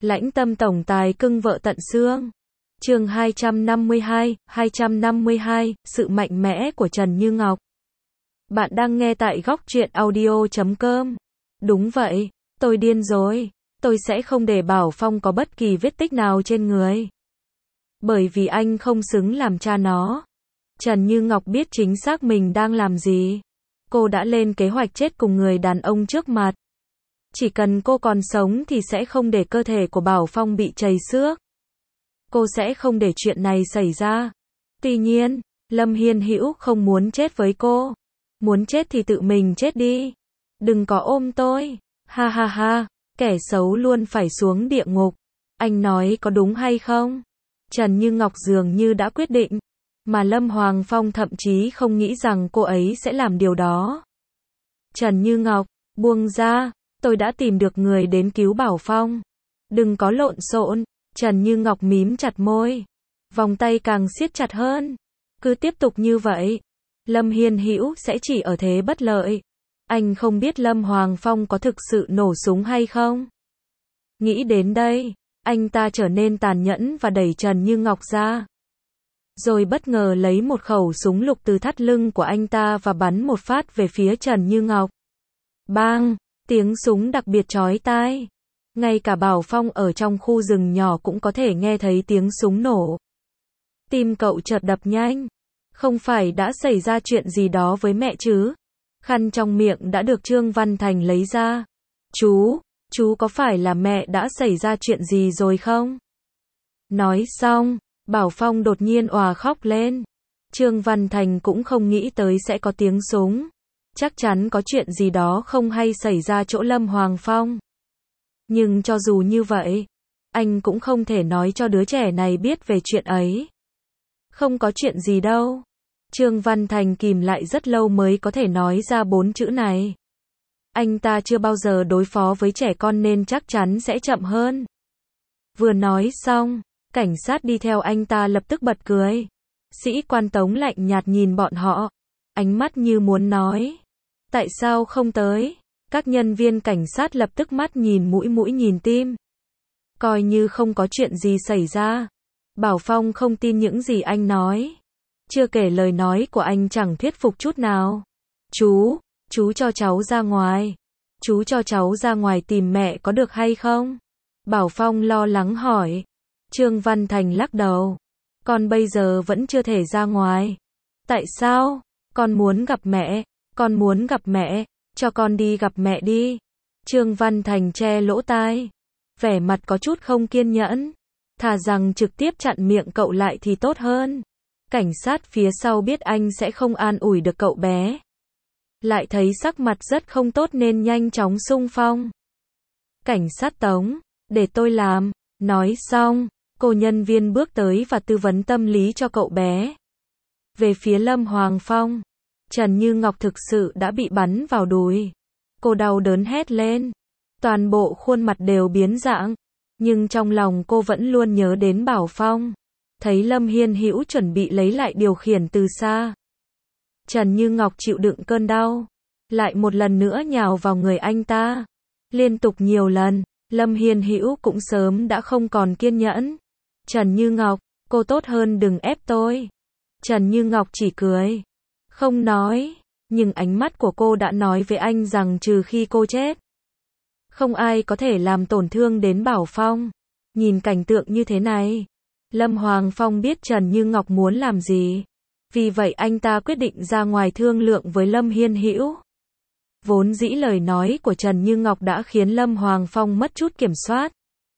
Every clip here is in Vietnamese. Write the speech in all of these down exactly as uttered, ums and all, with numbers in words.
Lãnh tâm tổng tài cưng vợ tận xương. Chương hai trăm năm mươi hai, hai trăm năm mươi hai, sự mạnh mẽ của Trần Như Ngọc. Bạn đang nghe tại góc truyện audio chấm com. Đúng vậy, tôi điên rồi. Tôi sẽ không để Bảo Phong có bất kỳ vết tích nào trên người. Bởi vì anh không xứng làm cha nó. Trần Như Ngọc biết chính xác mình đang làm gì. Cô đã lên kế hoạch chết cùng người đàn ông trước mặt. Chỉ cần cô còn sống thì sẽ không để cơ thể của Bảo Phong bị trầy xước. Cô sẽ không để chuyện này xảy ra. Tuy nhiên, Lâm Hiên Hữu không muốn chết với cô. Muốn chết thì tự mình chết đi. Đừng có ôm tôi. Ha ha ha, kẻ xấu luôn phải xuống địa ngục. Anh nói có đúng hay không? Trần Như Ngọc dường như đã quyết định. Mà Lâm Hoàng Phong thậm chí không nghĩ rằng cô ấy sẽ làm điều đó. Trần Như Ngọc, buông ra. Tôi đã tìm được người đến cứu Bảo Phong. Đừng có lộn xộn. Trần Như Ngọc mím chặt môi. Vòng tay càng siết chặt hơn. Cứ tiếp tục như vậy, Lâm Hiên Hữu sẽ chỉ ở thế bất lợi. Anh không biết Lâm Hoàng Phong có thực sự nổ súng hay không. Nghĩ đến đây, anh ta trở nên tàn nhẫn và đẩy Trần Như Ngọc ra. Rồi bất ngờ lấy một khẩu súng lục từ thắt lưng của anh ta và bắn một phát về phía Trần Như Ngọc. Bang! Tiếng súng đặc biệt chói tai. Ngay cả Bảo Phong ở trong khu rừng nhỏ cũng có thể nghe thấy tiếng súng nổ. Tim cậu chợt đập nhanh. Không phải đã xảy ra chuyện gì đó với mẹ chứ? Khăn trong miệng đã được Trương Văn Thành lấy ra. Chú, chú có phải là mẹ đã xảy ra chuyện gì rồi không? Nói xong, Bảo Phong đột nhiên òa khóc lên. Trương Văn Thành cũng không nghĩ tới sẽ có tiếng súng. Chắc chắn có chuyện gì đó không hay xảy ra chỗ Lâm Hoàng Phong. Nhưng cho dù như vậy, anh cũng không thể nói cho đứa trẻ này biết về chuyện ấy. Không có chuyện gì đâu. Trương Văn Thành kìm lại rất lâu mới có thể nói ra bốn chữ này. Anh ta chưa bao giờ đối phó với trẻ con nên chắc chắn sẽ chậm hơn. Vừa nói xong, cảnh sát đi theo anh ta lập tức bật cười. Sĩ quan Tống lạnh nhạt nhìn bọn họ, ánh mắt như muốn nói. Tại sao không tới? Các nhân viên cảnh sát lập tức mắt nhìn mũi mũi nhìn tim. Coi như không có chuyện gì xảy ra. Bảo Phong không tin những gì anh nói. Chưa kể lời nói của anh chẳng thuyết phục chút nào. Chú, chú cho cháu ra ngoài. Chú cho cháu ra ngoài tìm mẹ có được hay không? Bảo Phong lo lắng hỏi. Trương Văn Thành lắc đầu. Con bây giờ vẫn chưa thể ra ngoài. Tại sao? Con muốn gặp mẹ. Con muốn gặp mẹ. Cho con đi gặp mẹ đi. Trương Văn Thành che lỗ tai. Vẻ mặt có chút không kiên nhẫn. Thà rằng trực tiếp chặn miệng cậu lại thì tốt hơn. Cảnh sát phía sau biết anh sẽ không an ủi được cậu bé. Lại thấy sắc mặt rất không tốt nên nhanh chóng xung phong. Cảnh sát Tống, để tôi làm. Nói xong, cô nhân viên bước tới và tư vấn tâm lý cho cậu bé. Về phía Lâm Hoàng Phong, Trần Như Ngọc thực sự đã bị bắn vào đùi. Cô đau đớn hét lên. Toàn bộ khuôn mặt đều biến dạng. Nhưng trong lòng cô vẫn luôn nhớ đến Bảo Phong. Thấy Lâm Hiên Hữu chuẩn bị lấy lại điều khiển từ xa. Trần Như Ngọc chịu đựng cơn đau. Lại một lần nữa nhào vào người anh ta. Liên tục nhiều lần, Lâm Hiên Hữu cũng sớm đã không còn kiên nhẫn. Trần Như Ngọc, cô tốt hơn đừng ép tôi. Trần Như Ngọc chỉ cười. Không nói, nhưng ánh mắt của cô đã nói với anh rằng trừ khi cô chết, không ai có thể làm tổn thương đến Bảo Phong. Nhìn cảnh tượng như thế này, Lâm Hoàng Phong biết Trần Như Ngọc muốn làm gì. Vì vậy anh ta quyết định ra ngoài thương lượng với Lâm Hiên Hữu. Vốn dĩ lời nói của Trần Như Ngọc đã khiến Lâm Hoàng Phong mất chút kiểm soát.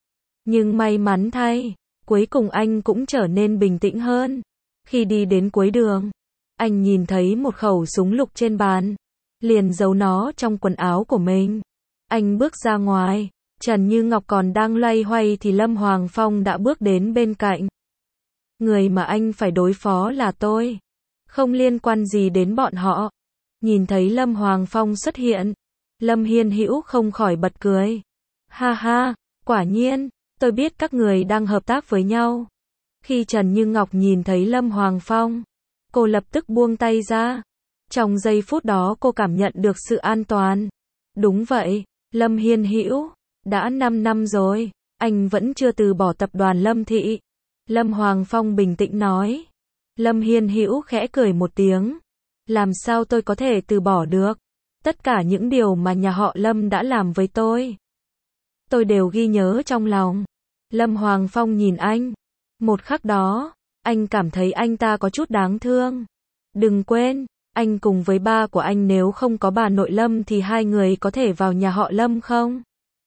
Nhưng may mắn thay, cuối cùng anh cũng trở nên bình tĩnh hơn. Khi đi đến cuối đường, anh nhìn thấy một khẩu súng lục trên bàn. Liền giấu nó trong quần áo của mình. Anh bước ra ngoài. Trần Như Ngọc còn đang loay hoay thì Lâm Hoàng Phong đã bước đến bên cạnh. Người mà anh phải đối phó là tôi. Không liên quan gì đến bọn họ. Nhìn thấy Lâm Hoàng Phong xuất hiện, Lâm Hiên Hữu không khỏi bật cười. Ha ha, quả nhiên, tôi biết các người đang hợp tác với nhau. Khi Trần Như Ngọc nhìn thấy Lâm Hoàng Phong, cô lập tức buông tay ra. Trong giây phút đó cô cảm nhận được sự an toàn. Đúng vậy, Lâm Hiên Hữu, đã năm năm rồi, anh vẫn chưa từ bỏ tập đoàn Lâm Thị. Lâm Hoàng Phong bình tĩnh nói. Lâm Hiên Hữu khẽ cười một tiếng. Làm sao tôi có thể từ bỏ được? Tất cả những điều mà nhà họ Lâm đã làm với tôi, tôi đều ghi nhớ trong lòng. Lâm Hoàng Phong nhìn anh. Một khắc đó, anh cảm thấy anh ta có chút đáng thương. Đừng quên, anh cùng với ba của anh nếu không có bà nội Lâm thì hai người có thể vào nhà họ Lâm không?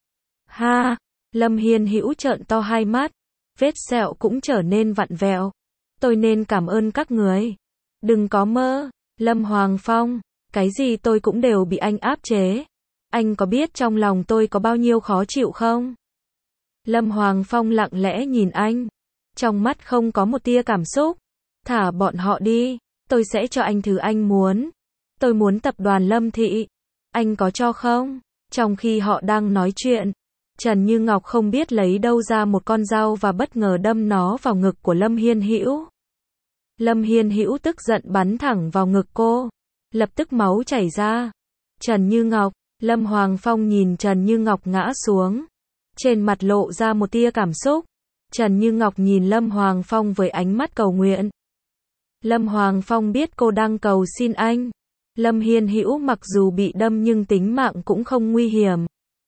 Ha! Lâm Hiên Hữu trợn to hai mắt. Vết sẹo cũng trở nên vặn vẹo. Tôi nên cảm ơn các người. Đừng có mơ. Lâm Hoàng Phong, cái gì tôi cũng đều bị anh áp chế. Anh có biết trong lòng tôi có bao nhiêu khó chịu không? Lâm Hoàng Phong lặng lẽ nhìn anh. Trong mắt không có một tia cảm xúc. Thả bọn họ đi. Tôi sẽ cho anh thứ anh muốn. Tôi muốn tập đoàn Lâm Thị. Anh có cho không? Trong khi họ đang nói chuyện, Trần Như Ngọc không biết lấy đâu ra một con dao và bất ngờ đâm nó vào ngực của Lâm Hiên Hữu. Lâm Hiên Hữu tức giận bắn thẳng vào ngực cô. Lập tức máu chảy ra. Trần Như Ngọc, Lâm Hoàng Phong nhìn Trần Như Ngọc ngã xuống. Trên mặt lộ ra một tia cảm xúc. Trần Như Ngọc nhìn Lâm Hoàng Phong với ánh mắt cầu nguyện. Lâm Hoàng Phong biết cô đang cầu xin anh. Lâm Hiên Hữu mặc dù bị đâm nhưng tính mạng cũng không nguy hiểm.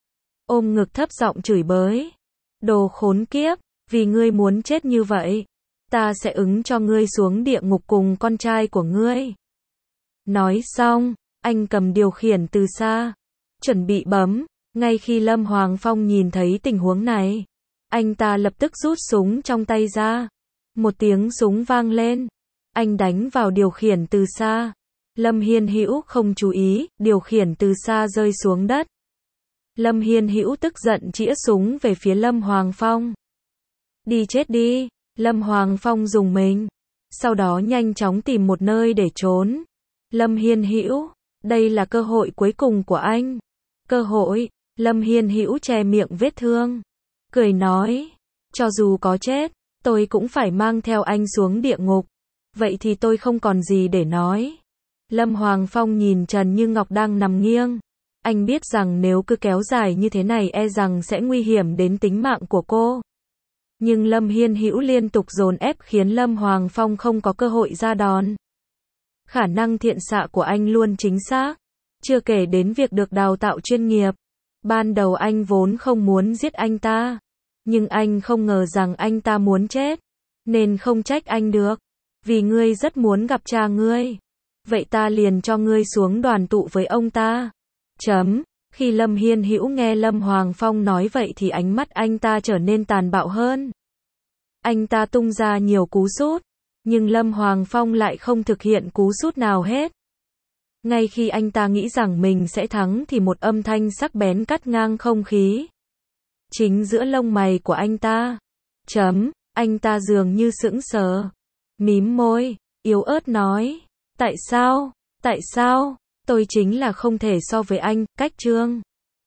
Ôm ngực thấp giọng chửi bới. Đồ khốn kiếp, vì ngươi muốn chết như vậy, ta sẽ ứng cho ngươi xuống địa ngục cùng con trai của ngươi. Nói xong, anh cầm điều khiển từ xa, chuẩn bị bấm. Ngay khi Lâm Hoàng Phong nhìn thấy tình huống này, anh ta lập tức rút súng trong tay ra. Một tiếng súng vang lên. Anh đánh vào điều khiển từ xa. Lâm Hiên Hữu không chú ý, điều khiển từ xa rơi xuống đất. Lâm Hiên Hữu tức giận chĩa súng về phía Lâm Hoàng Phong. Đi chết đi. Lâm Hoàng Phong dùng mình. Sau đó nhanh chóng tìm một nơi để trốn. Lâm Hiên Hữu, đây là cơ hội cuối cùng của anh. Cơ hội. Lâm Hiên Hữu che miệng vết thương. Cười nói. Cho dù có chết, tôi cũng phải mang theo anh xuống địa ngục. Vậy thì tôi không còn gì để nói. Lâm Hoàng Phong nhìn Trần Như Ngọc đang nằm nghiêng. Anh biết rằng nếu cứ kéo dài như thế này e rằng sẽ nguy hiểm đến tính mạng của cô. Nhưng Lâm Hiên Hữu liên tục dồn ép khiến Lâm Hoàng Phong không có cơ hội ra đòn. Khả năng thiện xạ của anh luôn chính xác. Chưa kể đến việc được đào tạo chuyên nghiệp. Ban đầu anh vốn không muốn giết anh ta. Nhưng anh không ngờ rằng anh ta muốn chết. Nên không trách anh được. Vì ngươi rất muốn gặp cha ngươi. Vậy ta liền cho ngươi xuống đoàn tụ với ông ta. Chấm. Khi Lâm Hiên Hữu nghe Lâm Hoàng Phong nói vậy thì ánh mắt anh ta trở nên tàn bạo hơn. Anh ta tung ra nhiều cú sút. Nhưng Lâm Hoàng Phong lại không thực hiện cú sút nào hết. Ngay khi anh ta nghĩ rằng mình sẽ thắng thì một âm thanh sắc bén cắt ngang không khí. Chính giữa lông mày của anh ta. Chấm. Anh ta dường như sững sờ. Mím môi. Yếu ớt nói. Tại sao? Tại sao? Tôi chính là không thể so với anh, Cách Trương.